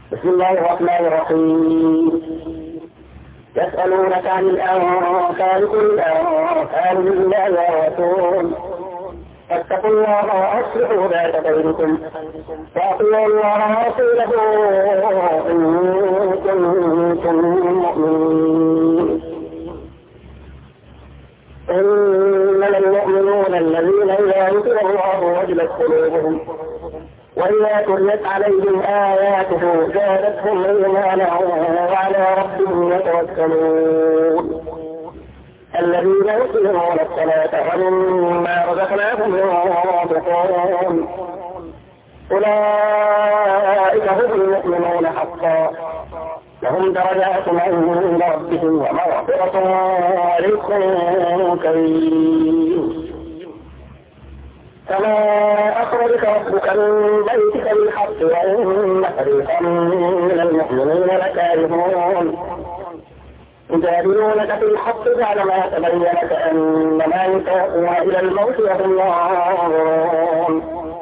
بسم الله الرحمن الرحيم. يسألونك عن الأنفال قل الأنفال لله والرسول فاتقوا الله وأصلحوا ذات بينكم وأطيعوا الله ورسوله إن كنتم مؤمنين. إنما المؤمنون الذين إذا ذكر الله وجلت قلوبهم وإذا تليت عليهم آياته زادتهم إيمانا وعلى ربهم يتوكلون. الذين يقيمون الصلاة ومما رزقناهم ينفقون أولئك هم المؤمنون حقا لهم درجات عند ربهم ومغفرة ورزق كريم. كما أخرجك ربك من بيتك بالحق وإن فريقا من المؤمنين لكارهون يجادلونك في الحق بعدما تبين كأنما يساقون إلى الموت وهم ينظرون.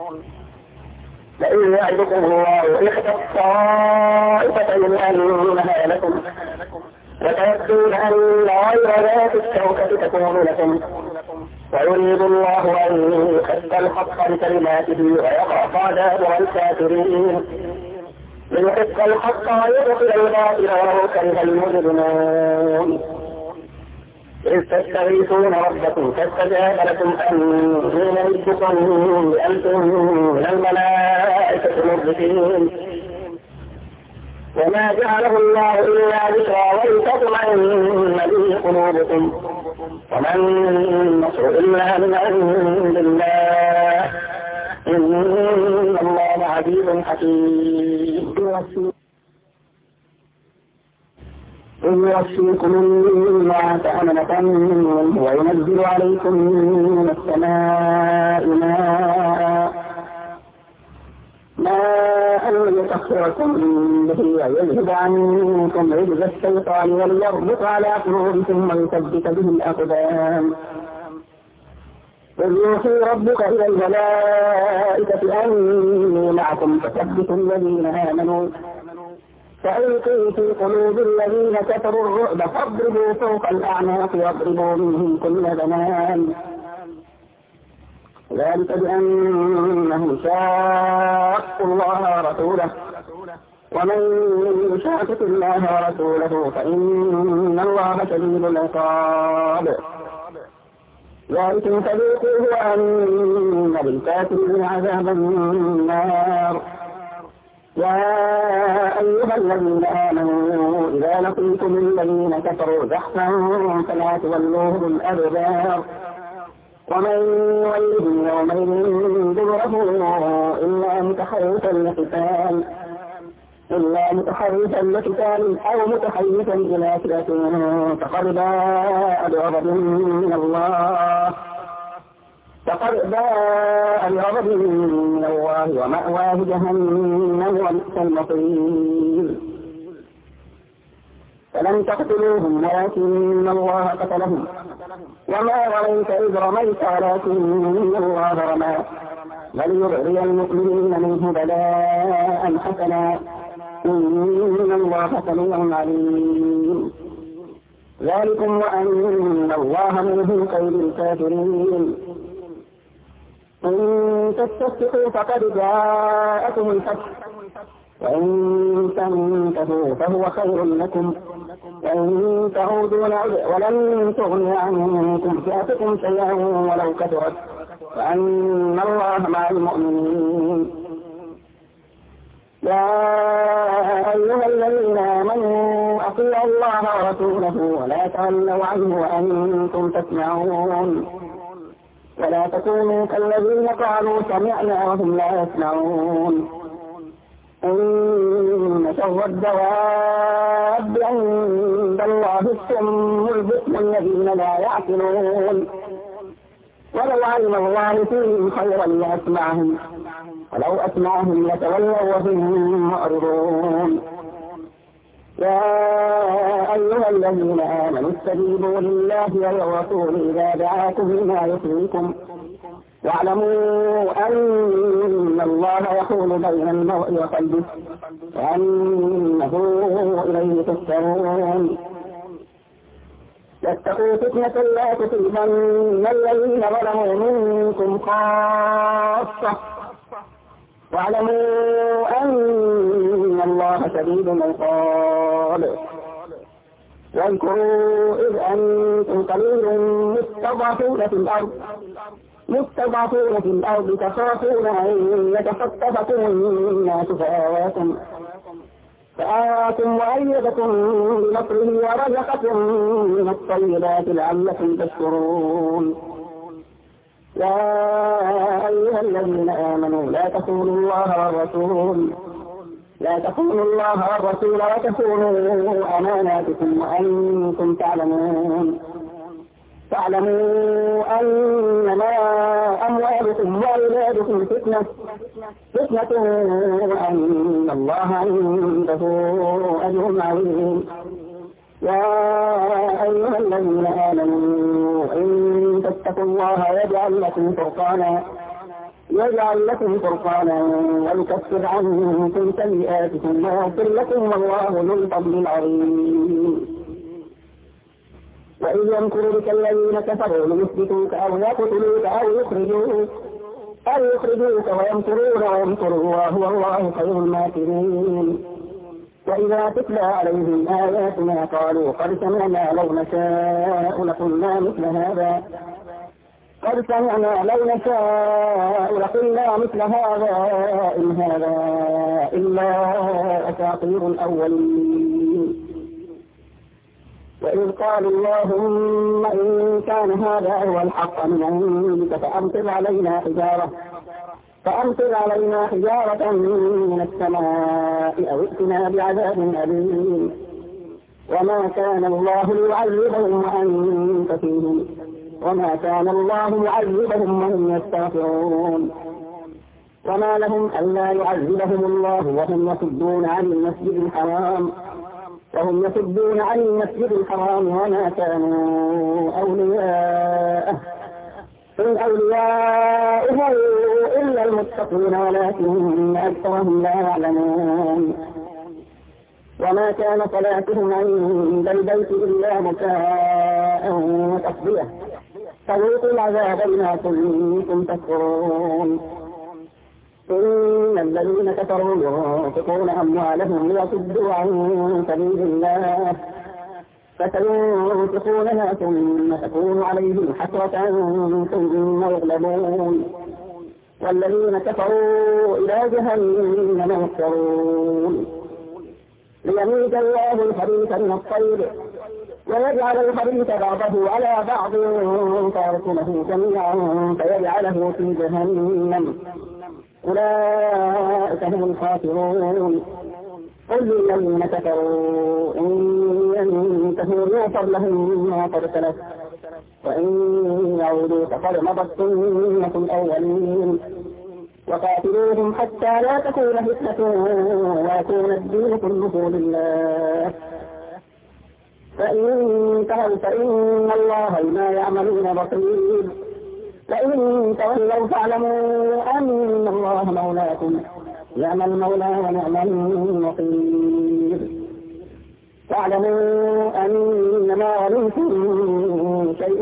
لئن يعدكم الله إحدى الطائفتين أنها لكم وتودون أن غير ذات الشوكة تكون لكم ويريد الله أن يحق الحق بكلماته ويقع دابر الكافرين ليحق الحق ويبطل الباطل ولو كره المجرمون. إذ تستغيثون ربكم فاستجاب لكم أني ممدكم بألف من الملائكة مردفين وما جعله الله إلا ذكرى ولتطمئن به قلوبكم وما النصر إلا من عند الله إن الله عزيز حكيم. إذ يغشيكم النعاس أمنة منه وينزل عليكم من السماء ماء ليطهركم به ويذهب عنكم رجز الشيطان وليربط على قلوبكم ويثبت به الأقدام. إذ يوحي ربك إلى الملائكة أني معكم فثبتوا الذين آمنوا فألقوا في قلوب الذين كفروا الرعب فاضربوا فوق الأعناق واضربوا منهم كل بنان ذلك بأنهم شاقوا الله ورسوله ومن يشاقق الله ورسوله فإن الله شديد العقاب. ذلك فذوقوه وأن للكافرين عذاب النار. يا أيها الذين آمنوا إذا لقيتم الذين كفروا زحفا فلا تولوهم الأدبار ومن يولهم يومئذ دبره إلا متحرفا لقتال أو متحيزا إلى فئة فقد باء بغضب من الله ومأواه جهنم وبئس المصير. فلم تقتلوهم ولكن الله قتلهم وما رميت إذ رميت ولكن الله رمى وليبري المؤمنين منه بلاء حسنا إن الله سميع عليم. ذلكم وأن الله منه كيد الكافرين. إن تستفتحوا فقد جاءكم الفتح وإن تنتهوا فهو خير لكم وإن تعودوا نعد ولن تغني عنكم فئتكم شيئا ولو كثرت وأن الله مع المؤمنين. يا أيها الذين آمنوا أطيعوا الله ورسوله ولا تولوا عنه وأنتم تسمعون ولا تكونوا كالذين قالوا سمعنا وهم لا يسمعون. إن شر الدواب عند الله السم البكم الذين لا يعقلون ولو علم الله فيهم خيرا لأسمعهم ولو أسمعهم لتولوا وهم معرضون. يا أيها الذين آمنوا استجيبوا لله والرسول إذا دعاكم لما يحييكم واعلموا أن الله يحول بين المرء وقلبه وأنه إليه تحشرون. واتقوا فتنة لا تصيبن الذين ظلموا منكم خاصة واعلموا أن الله شديد العقاب. واذكروا إذ أنتم قليل مستضعفون في الأرض تخافون أن يتخطفكم الناس فآواكم وأيدكم بنصره ورزقكم من الطيبات لعلكم تشكرون. يا أيها الذين آمنوا لا تخونوا الله والرسول وتخونوا أماناتكم وأنتم تعلموا أنما أموالكم وأولادكم فتنة وأن الله عنده أجر عظيم. يا أيها الذين آمنوا إن تتقوا الله يجعل لكم فرقانا ويكفر عنكم سيئاتكم ويغفر لكم والله ذو الفضل العظيم. وإذ يمكر بك الذين كفروا ليثبتوك أو يقتلوك أو يخرجوك ويمكرون الله والله خير الماكرين. وإذا تتلى عليهم آياتنا قالوا قد سمعنا لو نشاء لقلنا مثل هذا إن هذا إلا أساطير الأولين. وإذ قالوا اللهم إن كان هذا هو الحق من عندك فأمطر علينا حجارة من السماء أو ائتنا بعذاب أليم. وما كان الله ليعذبهم وأنت فيهم وما كان الله معذبهم وهم يستغفرون. وما لهم ألا يعذبهم الله وهم يصدون عن المسجد الحرام وما كانوا أولياءه إن أولياؤه إلا المتقون ولكن أكثرهم لا يعلمون. وما كان صلاتهم عند البيت إلا مكاء وتصدية فذوقوا العذاب بما كنتم تكفرون. إن الذين كفروا ينفقون أموالهم ليصدوا عن سبيل الله فسينفقونها ثم تكون عليهم حسرة ثم يغلبون والذين كفروا إلى جهنم يحشرون. ليميز الله الخبيث من الطيب ويجعل الخبيث بعضه على بعض فيركمه جميعا فيجعله في جهنم أولئك هم الخاسرون. قل للذين كفروا إن ينتهوا يغفر لهم ما قد سلف وإن يعودوا فقد مضت سنة الأولين. وقاتلوهم حتى لا تكون فتنة ويكون الدين كله لله فإن انتهوا فإن الله بما يعملون بصير. فإن تولوا فاعلموا أن الله مولاكم نعم المولى ونعم النصير. واعلموا أنما غنمتم من شيء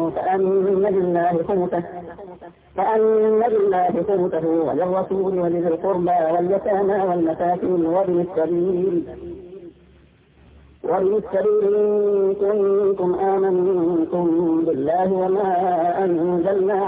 فأن لله خمسه وللرسول ولذي القربى واليتامى والمساكين وابن السبيل إن كنتم آمنتم بالله وما أنزلنا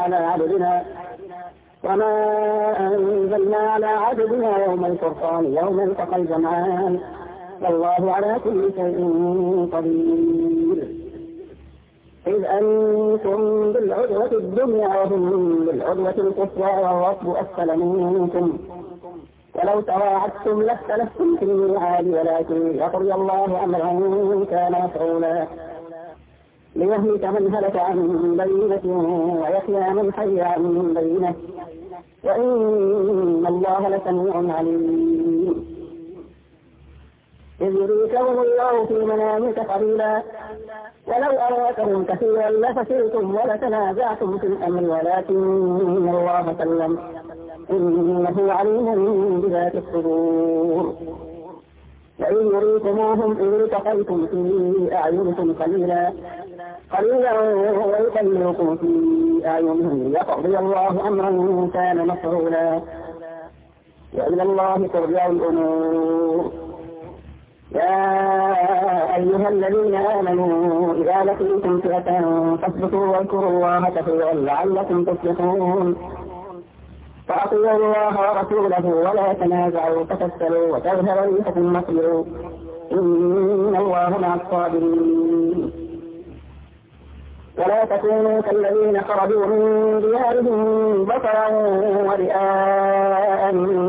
على عبدنا يوم الفرقان يوم التقى الجمعان والله على كل شيء قدير. إذ أنتم بالعدوة الدنيا وهم بالعدوة القصوى والركب أسفل منكم ولو تواعدتم لاختلفتم في الميعاد ولكن ليقضي الله أمرا كان مفعولا ليهلك من هلك عن بينة ويحيى من حي عن بينة وإن الله لسميع عليم. إذ يريكهم الله في منامك قليلا ولو أراكهم كثيرا لفشلتم ولتنازعتم في الأمر ولكن الله سلم إنه عليم بذات الصدور. وإذ يريكموهم إذ التقيتم في أعينكم قليلا ويقللكم في أعينهم ليقضي الله أمرا كان مفعولا وإلى الله ترجع الأمور. يا أيها الذين آمنوا إذا لقيتم فئة فاثبتوا واذكروا الله كثيرا لعلكم تفلحون. فأطيعوا الله ورسوله ولا تنازعوا فتفشلوا وتذهب ريحكم واصبروا إن الله مع الصابرين. ولا تكونوا كالذين خرجوا من ديارهم بطرا ورئاء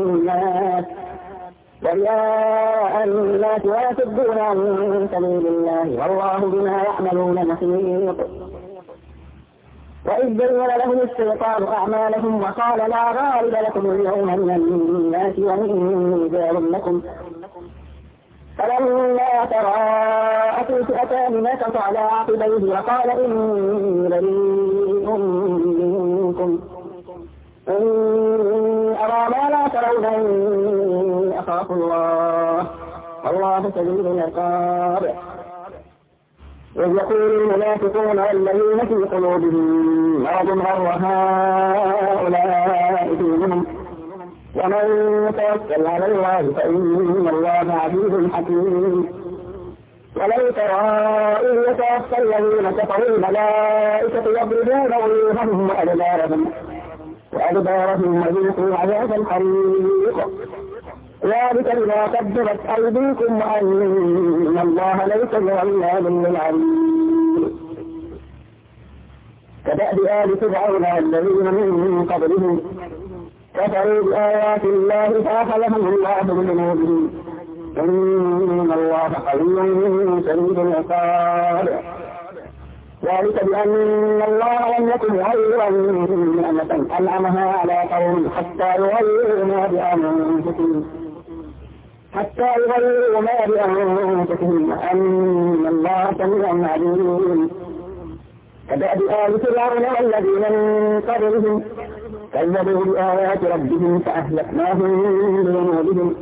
الناس ويصدون عن سبيل الله والله بما يعملون محيط. وإذ زين لهم الشيطان أعمالهم وقال لا غالب لكم اليوم من الناس وإني جار لكم فلما تراءت الفئتان نكص على عقبيه وقال إني بريء منكم إني أرى ما لا ترون إني أخاف الله والله شديد العقاب. إذ يقول المنافقون والذين في قلوبهم مرض غر هؤلاء دينهم ومن يتوكل على الله فإن الله عزيز حكيم. ولو ترى إذ يتوفى الذين كفروا الملائكة يضربون وجوههم وأدبارهم وذوقوا عذاب الحريق ذلك بما قدمت أيديكم وأن الله ليس بظلام للعبيد. كدأب آل فرعون الذين من قبلهم كفروا بآيات الله فأخذهم الله بذنوبهم إن الله قوي شديد العقاب. ذلك بأن الله لم يكن غير نعمة أنعمها على قوم حتى يغيروا ما بأنفسهم وأن الله سميع عليم. كدأب آل فرعون والذين من قبلهم كذبوا بآيات ربهم فأهلكناهم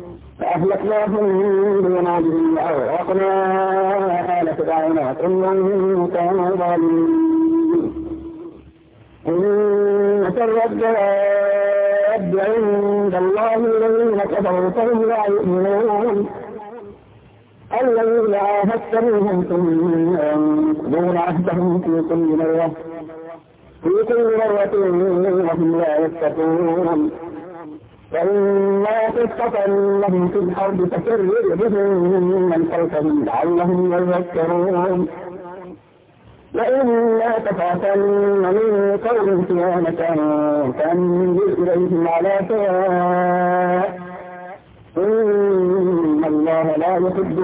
بذنوبهم وأغرقنا آل فرعون وكلا كانوا ظالمين. إن شر الدواب عند الله الذين كفروا فهم لا يؤمنون الذين عاهدت منهم ثم ينقضون عهدهم في كل مرة وهم لا يتقون. فإما تستطعن في الأرض فسرر بهم من خلفهم لعلهم يذكرون. وإما تخافن من قوم خيانة فانظر إليهم على سواء إن الله لا يحب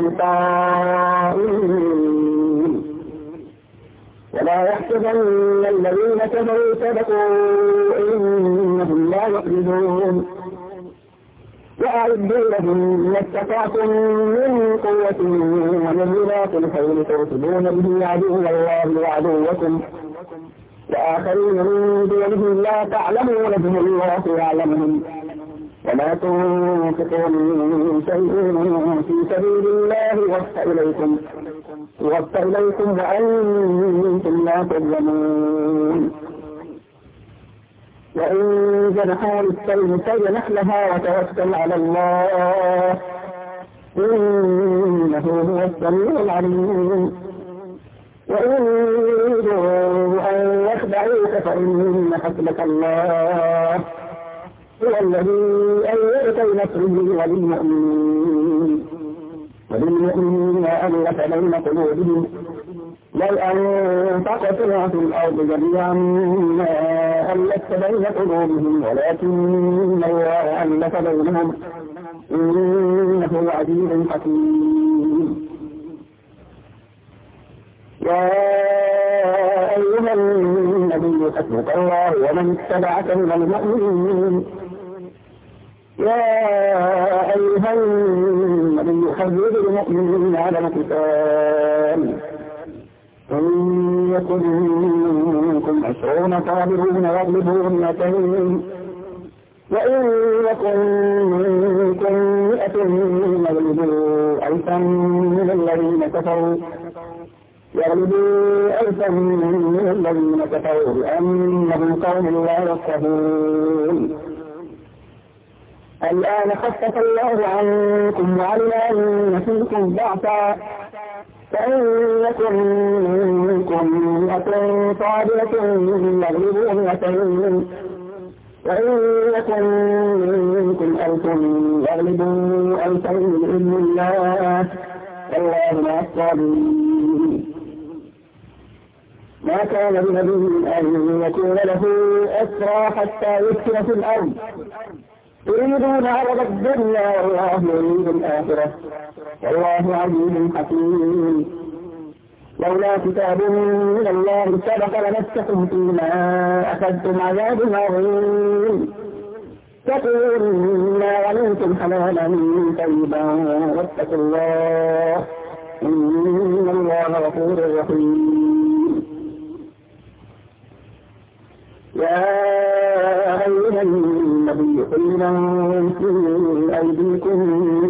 الخائنين. ولا يحسبن الذين كفروا سبقوا إنهم لا يحسبون. وأعدوا لهم ما استطعتم من قوة ومن رباط الخيل ترهبون به عدو الله وعدوكم وآخرين من دونهم لا تعلمونهم الله يعلمهم. وما تنفقوا من شيء في سبيل الله يوفى إليكم وأنتم لا تظلمون. وإن جنحوا للسلم فاجنح لها وتوكل على الله إنه هو السميع العليم. وإن يريدوا أن يخدعوك فإن حسبك الله هو الذي أيدك بنصره وللمؤمنين ألف بين قلوبهم لو أنفقت في الأرض جميعا ما ألفت بين قلوبهم ولكن الله ألف بينهم إنه عزيز حكيم. يا أيها النبي حسبك الله ومن اتبعك من المؤمنين. يا أيها النبي يخرج المؤمنين على القتال إن يكن منكم 20 صابرون يغلبوا 200 وإن يكن منكم 100 يغلبوا 1000 من الذين كفروا بأنهم قوم لا يفقهون الآن خفف الله عنكم وعلم أن فيكم ضعفا فإن يكن منكم 100 صابرة يغلبوا 200 وإن يكن منكم 1000 يغلبوا 2000 بإذن الله والله مع الصابرين ما كان لنبي أن يكون له أسرى حتى يسكن في الأرض يريدون عرض الدنيا والله يريد الآخرة والله عزيز حكيم لولا كتاب من الله سبق لمسكم فيما أخذتم عذاب عظيم تقولون ما غنمتم حلالا طيبا واتقوا الله إن الله غفور رحيم يا أيها النبي قل من في أيديكم من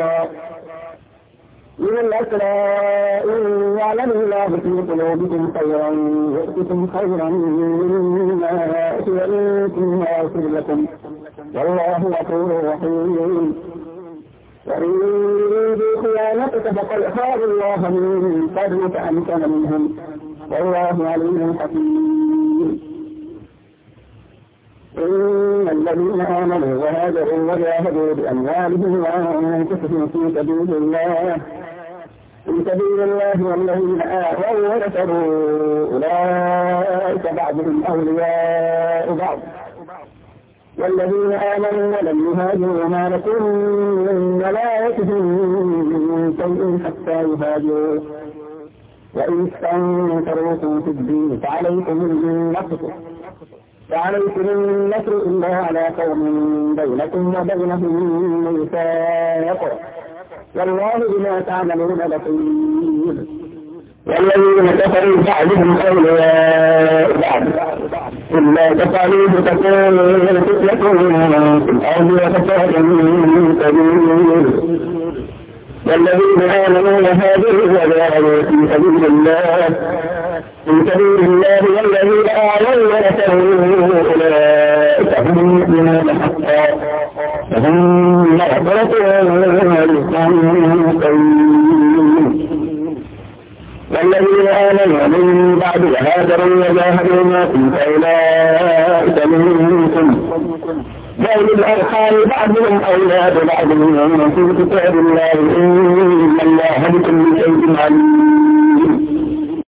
الأسرى إن يعلم الله في قلوبكم خيرا يؤتكم خيرا مما يأتيكم ويغفر لكم والله غفور رحيم وإن يريدوا خيانتك فقد خاب الله من قبل فأمكن منهم والله عليم حكيم إن الذين آمنوا وهاجروا وجاهدوا بأموالهم وأنفسهم في سبيل الله والذين آووا ونصروا أولئك بعضهم أولياء بعض والذين آمنوا ولم يهاجروا ما لكم من ولايتهم من شيء حتى يهاجروا وإن استنصروكم في الدين فعليكم النصر إلا على قوم بينكم وبينهم ميثاق والله بما تعملون بصير والذين كفروا بعضهم أولياء بعض إلا تفعلوه تكون فتنة في الأرض وفساد كبير والذين آمنوا وهاجروا وجاهدوا في سبيل الله والذين آمنوا ونصروا أولئك هم المؤمنون حقا فهم مغفرة ورزق كريم والذين آمنوا من بعد وهاجروا وجاهدوا معكم فأولئك منكم ذوي الأرحام بعضهم أولى ببعض في كتاب الله إن الله بكل شيء عليم